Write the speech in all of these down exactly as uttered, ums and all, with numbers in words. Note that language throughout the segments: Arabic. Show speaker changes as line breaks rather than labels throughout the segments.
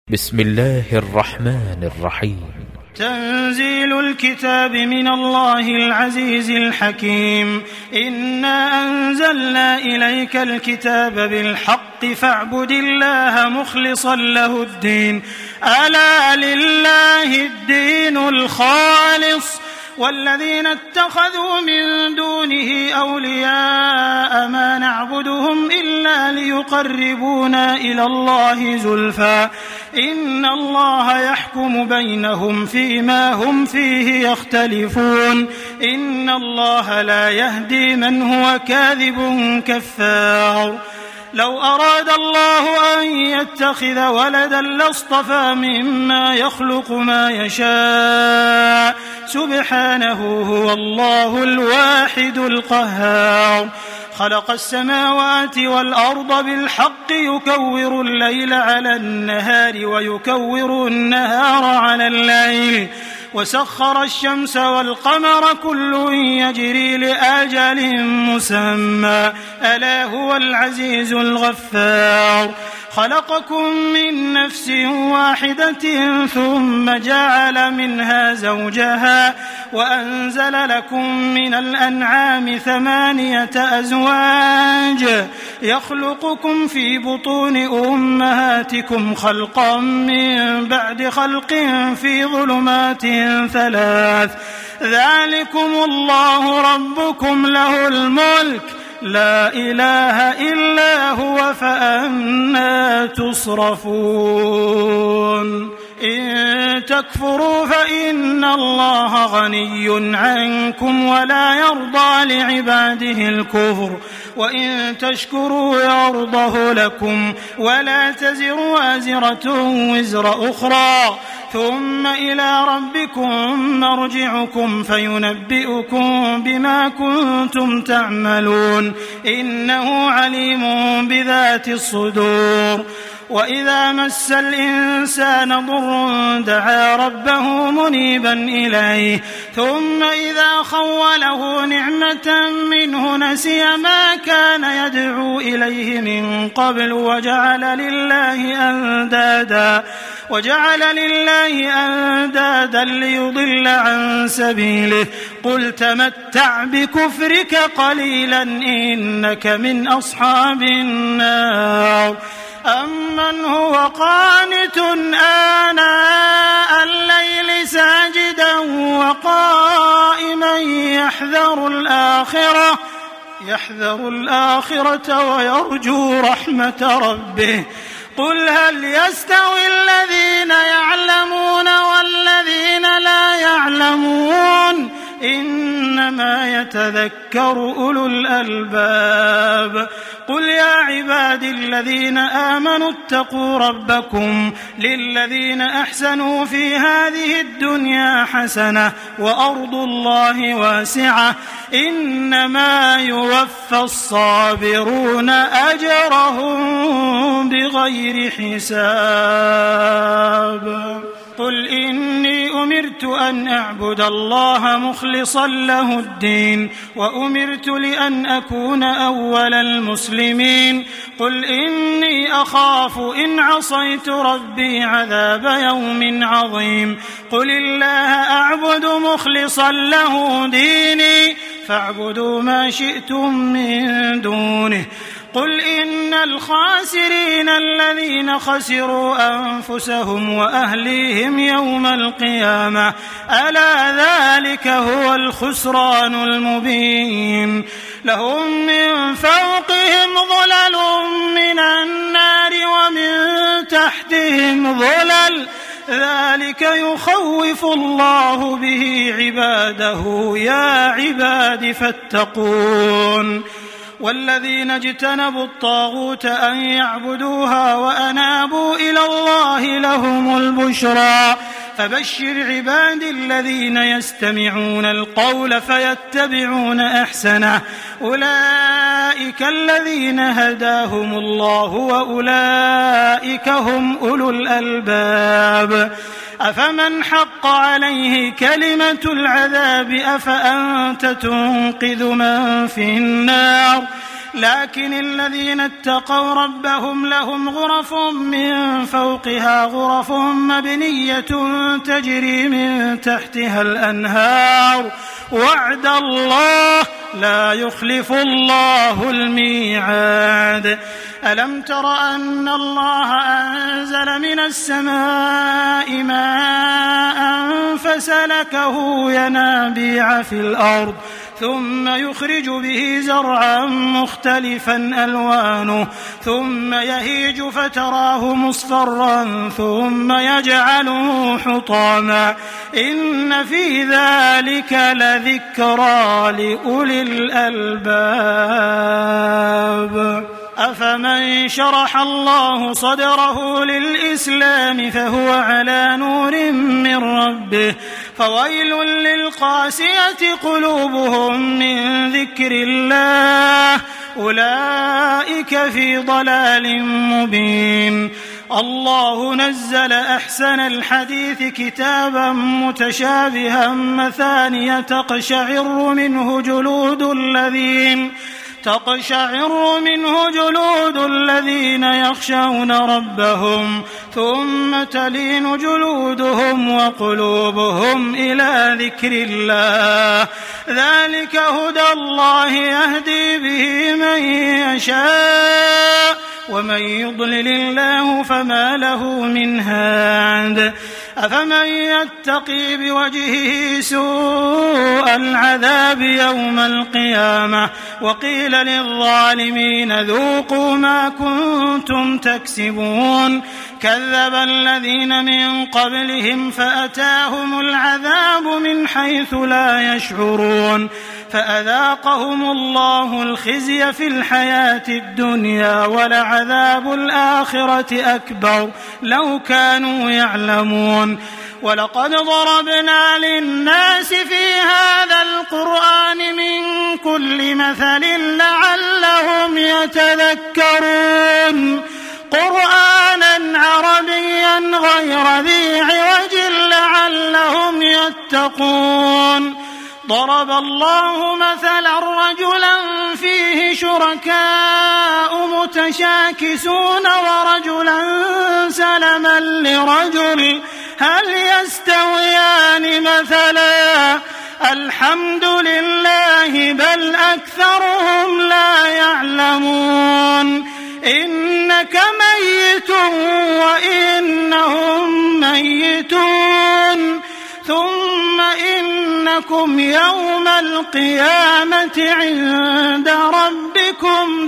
بسم الله الرحمن الرحيم.
تنزيل الكتاب من الله العزيز الحكيم. إنا أنزلنا إليك الكتاب بالحق فاعبد الله مخلصا له الدين. ألا لله الدين الخالص والذين اتخذوا من دونه أولياء ما نعبدهم إلا ليقربونا إلى الله زلفى إن الله يحكم بينهم فيما هم فيه يختلفون إن الله لا يهدي من هو كاذب كفار. لو أراد الله أن يتخذ ولدا لاصطفى مما يخلق ما يشاء سبحانه هو الله الواحد القهار. خلق السماوات والأرض بالحق يكور الليل على النهار ويكور النهار على الليل وسخر الشمس والقمر كل يجري لأجل مسمى ألا هو العزيز الغفار. خلقكم من نفس واحدة ثم جعل منها زوجها وأنزل لكم من الأنعام ثمانية أزواج يخلقكم في بطون أمهاتكم خلقا من بعد خلق في ظلمات ثلاث ذلكم الله ربكم له الملك لا إله إلا هو فأنى تصرفون. إن تكفروا فإن الله غني عنكم ولا يرضى لعباده الكفر وإن تشكروا يرضه لكم ولا تزر وازرة وزر أخرى ثم إلى ربكم مرجعكم فينبئكم بما كنتم تعملون إنه عليم بذات الصدور. وإذا مس الإنسان ضر دعا ربه منيبا إليه ثم إذا خوله نعمة منه نسي ما كان يدعو إليه من قبل وجعل لله أندادا وجعل لله أندادا ليضل عن سبيله قل تمتع بكفرك قليلا إنك من أصحاب النار. أمن هو قانت آناء الليل ساجدا وقائما يحذر الآخرة يحذر الآخرة ويرجو رحمة ربه قل هل يستوي الذين يعلمون والذين لا يعلمون إنما يتذكر أولو الألباب. قل يا عبادي الذين آمنوا اتقوا ربكم للذين أحسنوا في هذه الدنيا حسنة وأرض الله واسعة إنما يوفى الصابرون أجرهم بغير حساب. قل إني أمرت أن أعبد الله مخلصا له الدين وأمرت لأن أكون أول المسلمين. قل إني أخاف إن عصيت ربي عذاب يوم عظيم. قل الله أعبد مخلصا له ديني فاعبدوا ما شئتم من دونه. قل إن الخاسرين الذين خسروا أنفسهم وأهليهم يوم القيامة ألا ذلك هو الخسران المبين. لهم من فوقهم ظلل من النار ومن تحتهم ظلل ذلك يخوف الله به عباده يا عباد فاتقون. والذين اجتنبوا الطاغوت أن يعبدوها وأنابوا إلى الله لهم البشرى فبشر عبادي الذين يستمعون القول فيتبعون أحسنه أولئك الذين هداهم الله وأولئك هم أولو الألباب. أفمن حق عليه كلمة العذاب أفأنت تنقذ من في النار لكن الذين اتقوا ربهم لهم غرف من فوقها غرف مبنية تجري من تحتها الأنهار وعد الله لا يخلف الله الميعاد. ألم تر أن الله أنزل من السماء ماء فسلكه ينابيع في الأرض ثم يخرج به زرعا مختلفا ألوانه ثم يهيج فتراه مصفرا ثم يجعله حطاما إن في ذلك لذكرى لأولي الألباب. أفمن شرح الله صدره للإسلام فهو على نور من ربه فويل للقاسية قلوبهم من ذكر الله أولئك في ضلال مبين. الله نزل أحسن الحديث كتابا متشابها مثانية تقشعر منه جلود الذين تقشعر منه جلود الذين يخشون ربهم ثم تلين جلودهم وقلوبهم إلى ذكر الله ذلك هدى الله يهدي به من يشاء ومن يضلل الله فما له من هاد. أفمن يتقي بوجهه سوء العذاب يوم القيامة وقيل للظالمين ذوقوا ما كنتم تكسبون كذب الذين من قبلهم فأتاهم العذاب من حيث لا يشعرون فأذاقهم الله الخزي في الحياة الدنيا ولعذاب الآخرة أكبر لو كانوا يعلمون. ولقد ضربنا للناس في هذا القرآن من كل مثل لعلهم يتذكرون قرآنا عربيا غير ذي عوج لعلهم يتقون. ضرب الله مثلا رجلا فيه شركاء متشاكسون ورجلا سلما لرجل هل يستويان مثلا الحمد لله بل أكثرهم لا يعلمون. إنك ميت وإنهم ميتون ثم إنكم يوم القيامة عند ربكم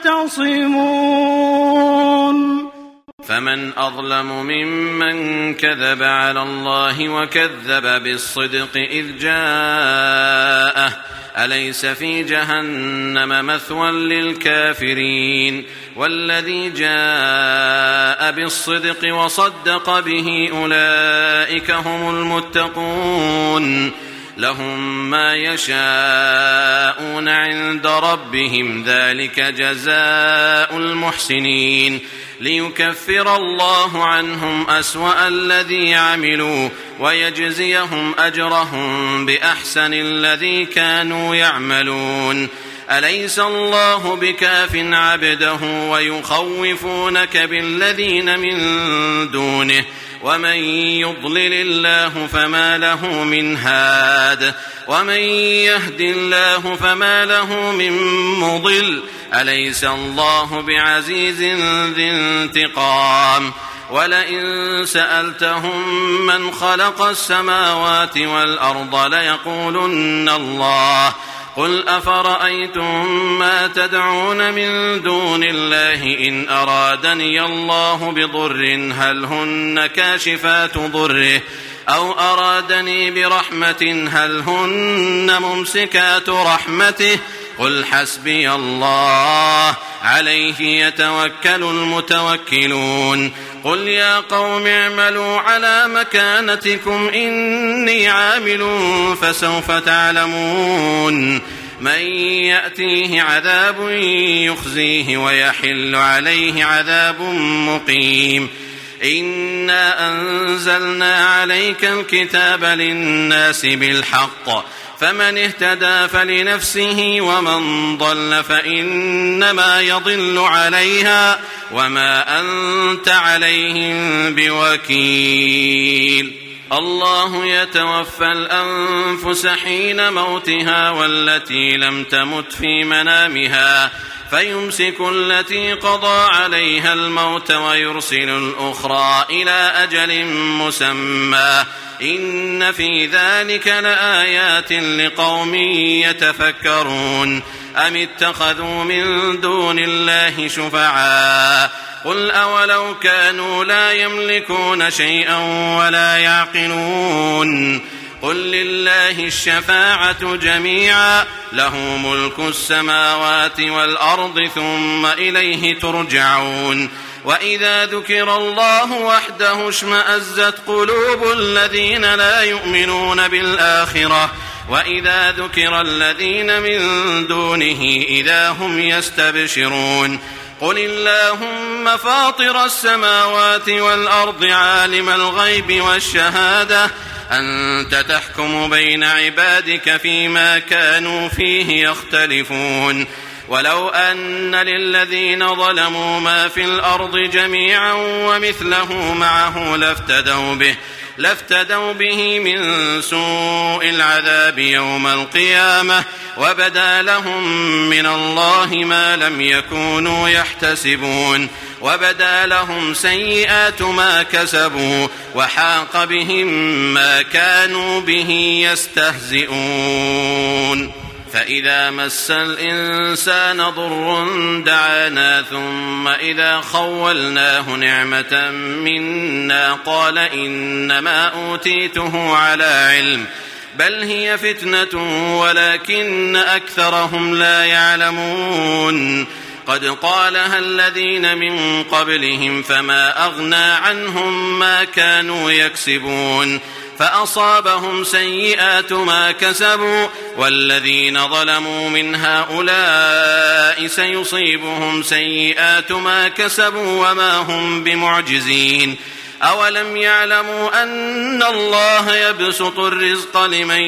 تختصمون.
فمن أظلم ممن كذب على الله وكذب بالصدق إذ جاءه أليس في جهنم مثوى للكافرين والذي جاء بالصدق وصدق به أولئك هم المتقون لهم ما يشاءون عند ربهم ذلك جزاء المحسنين ليكفر الله عنهم أسوأ الذي عملوا ويجزيهم أجرهم بأحسن الذي كانوا يعملون. أليس الله بكاف عبده ويخوفونك بالذين من دونه ومن يضلل الله فما له من هاد ومن يهد الله فما له من مضل أليس الله بعزيز ذي انتقام. ولئن سألتهم من خلق السماوات والأرض ليقولن الله قل أفرأيتم ما تدعون من دون الله إن أرادني الله بضر هل هن كاشفات ضره أو أرادني برحمة هل هن ممسكات رحمته قل حسبي الله عليه يتوكل المتوكلون. قل يا قوم اعملوا على مكانتكم إني عامل فسوف تعلمون من يأتيه عذاب يخزيه ويحل عليه عذاب مقيم. إنا أنزلنا عليك الكتاب للناس بالحق فمن اهتدى فلنفسه ومن ضل فإنما يضل عليها وما أنت عليهم بوكيل. الله يتوفى الأنفس حين موتها والتي لم تمت في منامها فيمسك التي قضى عليها الموت ويرسل الأخرى إلى أجل مسمى إن في ذلك لآيات لقوم يتفكرون. أم اتخذوا من دون الله شفعاء قل أولو كانوا لا يملكون شيئا ولا يعقلون قل لله الشفاعة جميعا له ملك السماوات والأرض ثم إليه ترجعون. وإذا ذكر الله وحده اشمأزت قلوب الذين لا يؤمنون بالآخرة وإذا ذكر الذين من دونه إذا هم يستبشرون. قل اللهم فاطر السماوات والأرض عالم الغيب والشهادة أنت تحكم بين عبادك فيما كانوا فيه يختلفون. ولو أن للذين ظلموا ما في الأرض جميعا ومثله معه لافتدوا به لافتدوا به من سوء العذاب يوم القيامة وبدا لهم من الله ما لم يكونوا يحتسبون وبدا لهم سيئات ما كسبوا وحاق بهم ما كانوا به يستهزئون. فإذا مس الإنسان ضر دعانا ثم إذا خولناه نعمة منا قال إنما أوتيته على علم بل هي فتنة ولكن أكثرهم لا يعلمون. قد قالها الذين من قبلهم فما أغنى عنهم ما كانوا يكسبون فأصابهم سيئات ما كسبوا والذين ظلموا من هؤلاء سيصيبهم سيئات ما كسبوا وما هم بمعجزين. أولم يعلموا أن الله يبسط الرزق لمن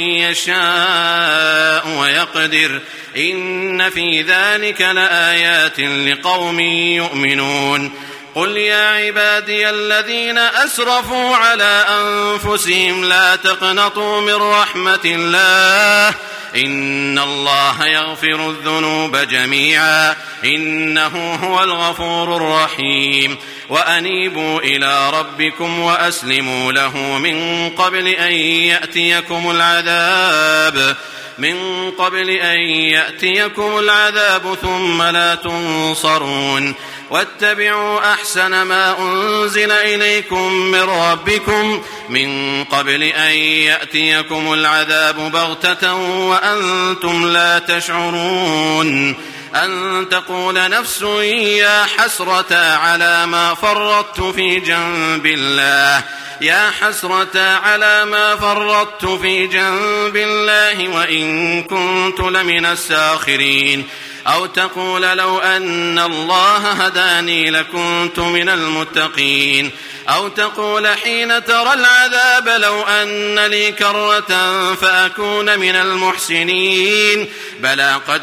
يشاء ويقدر إن في ذلك لآيات لقوم يؤمنون. قل يا عبادي الذين أسرفوا على أنفسهم لا تقنطوا من رحمة الله إن الله يغفر الذنوب جميعا إنه هو الغفور الرحيم. وأنيبوا إلى ربكم وأسلموا له من قبل أن يأتيكم العذاب من قبل أن يأتيكم العذاب ثم لا تنصرون. واتبعوا أحسن ما أنزل إليكم من ربكم من قبل أن يأتيكم العذاب بغتة وأنتم لا تشعرون أن تقول نفس يا حسرة على ما فرطت في جنب الله يا حسرة على ما فرطت في جنب الله وإن كنت لمن الساخرين أو تقول لو أن الله هداني لكنت من المتقين أو تقول حين ترى العذاب لو أن لي كرة فأكون من المحسنين بلى قد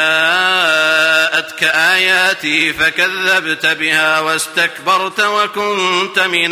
جاءتك آياتي فكذبت بها واستكبرت وكنت من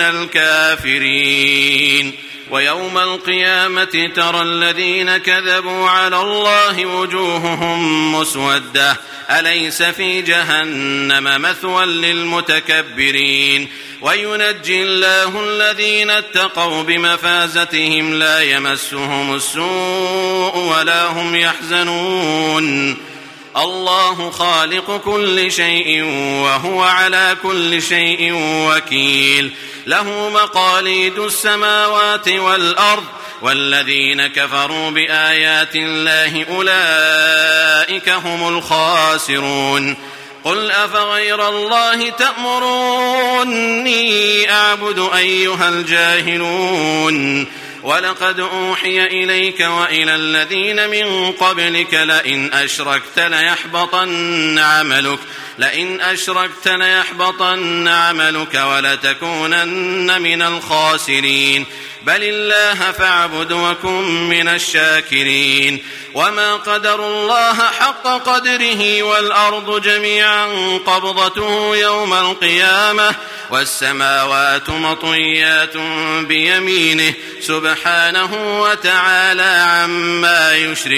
الكافرين. ويوم القيامة ترى الذين كذبوا على الله وجوههم مسودة أليس في جهنم مثوى للمتكبرين. وينجي الله الذين اتقوا بمفازتهم لا يمسهم السوء ولا هم يحزنون. الله خالق كل شيء وهو على كل شيء وكيل له مقاليد السماوات والأرض والذين كفروا بآيات الله أولئك هم الخاسرون. قل أفغير الله تأمروني أعبد أيها الجاهلون ولقد أوحي إليك وإلى الذين من قبلك لئن أشركت ليحبطن عملك لئن أشركت ليحبطن عملك ولتكونن من الخاسرين بل الله فاعبد وكن من الشاكرين وما قدروا الله حق قدره والأرض جميعا قبضته يوم القيامة والسماوات مطويات بيمينه سبحانه وتعالى عما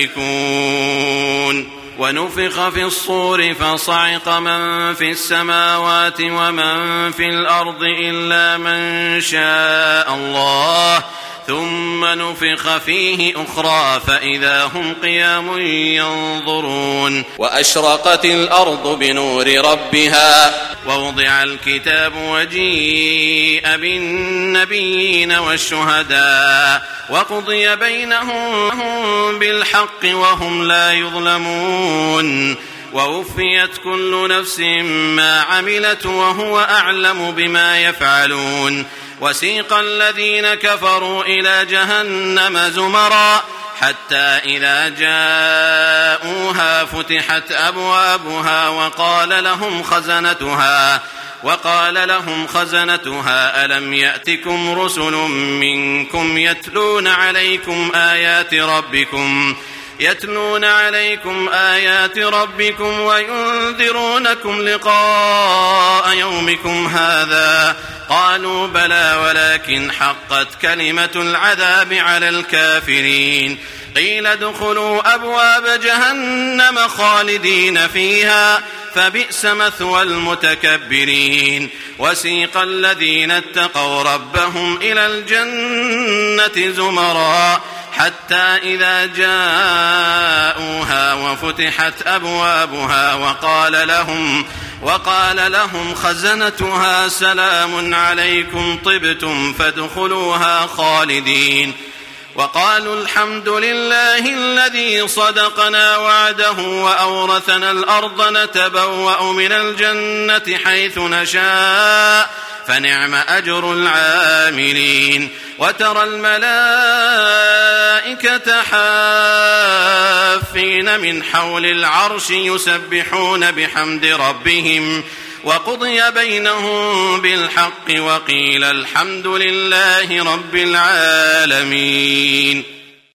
يشركون ونفخ في الصور فصعق من في السماوات ومن في الأرض إلا من شاء الله ثم نفخ فيه أخرى فإذا هم قيام ينظرون وأشرقت الأرض بنور ربها ووضع الكتاب وجيء بالنبيين والشهداء وقضي بينهم بالحق وهم لا يظلمون ووفيت كل نفس ما عملت وهو أعلم بما يفعلون وسيق الذين كفروا إلى جهنم زمرا حتى إذا جاءوها فتحت أبوابها وقال لهم خزنتها وقال لهم خزنتها ألم يأتكم رسل منكم يتلون عليكم آيات ربكم يتلون عليكم آيات ربكم وينذرونكم لقاء يومكم هذا قالوا بلى ولكن حقت كلمة العذاب على الكافرين قيل ادخلوا أبواب جهنم خالدين فيها فبئس مثوى المتكبرين وسيق الذين اتقوا ربهم إلى الجنة زمرا حتى إذا جاءوها وفتحت أبوابها وقال لهم وقال لهم خزنتها سلام عليكم طبتم فادخلوها خالدين وقالوا الحمد لله الذي صدقنا وعده وأورثنا الأرض نتبوأ من الجنة حيث نشاء فنعم أجر العاملين وترى الملائكة حافين من حول العرش يسبحون بحمد ربهم وقضي بينهم بالحق وقيل الحمد لله رب العالمين.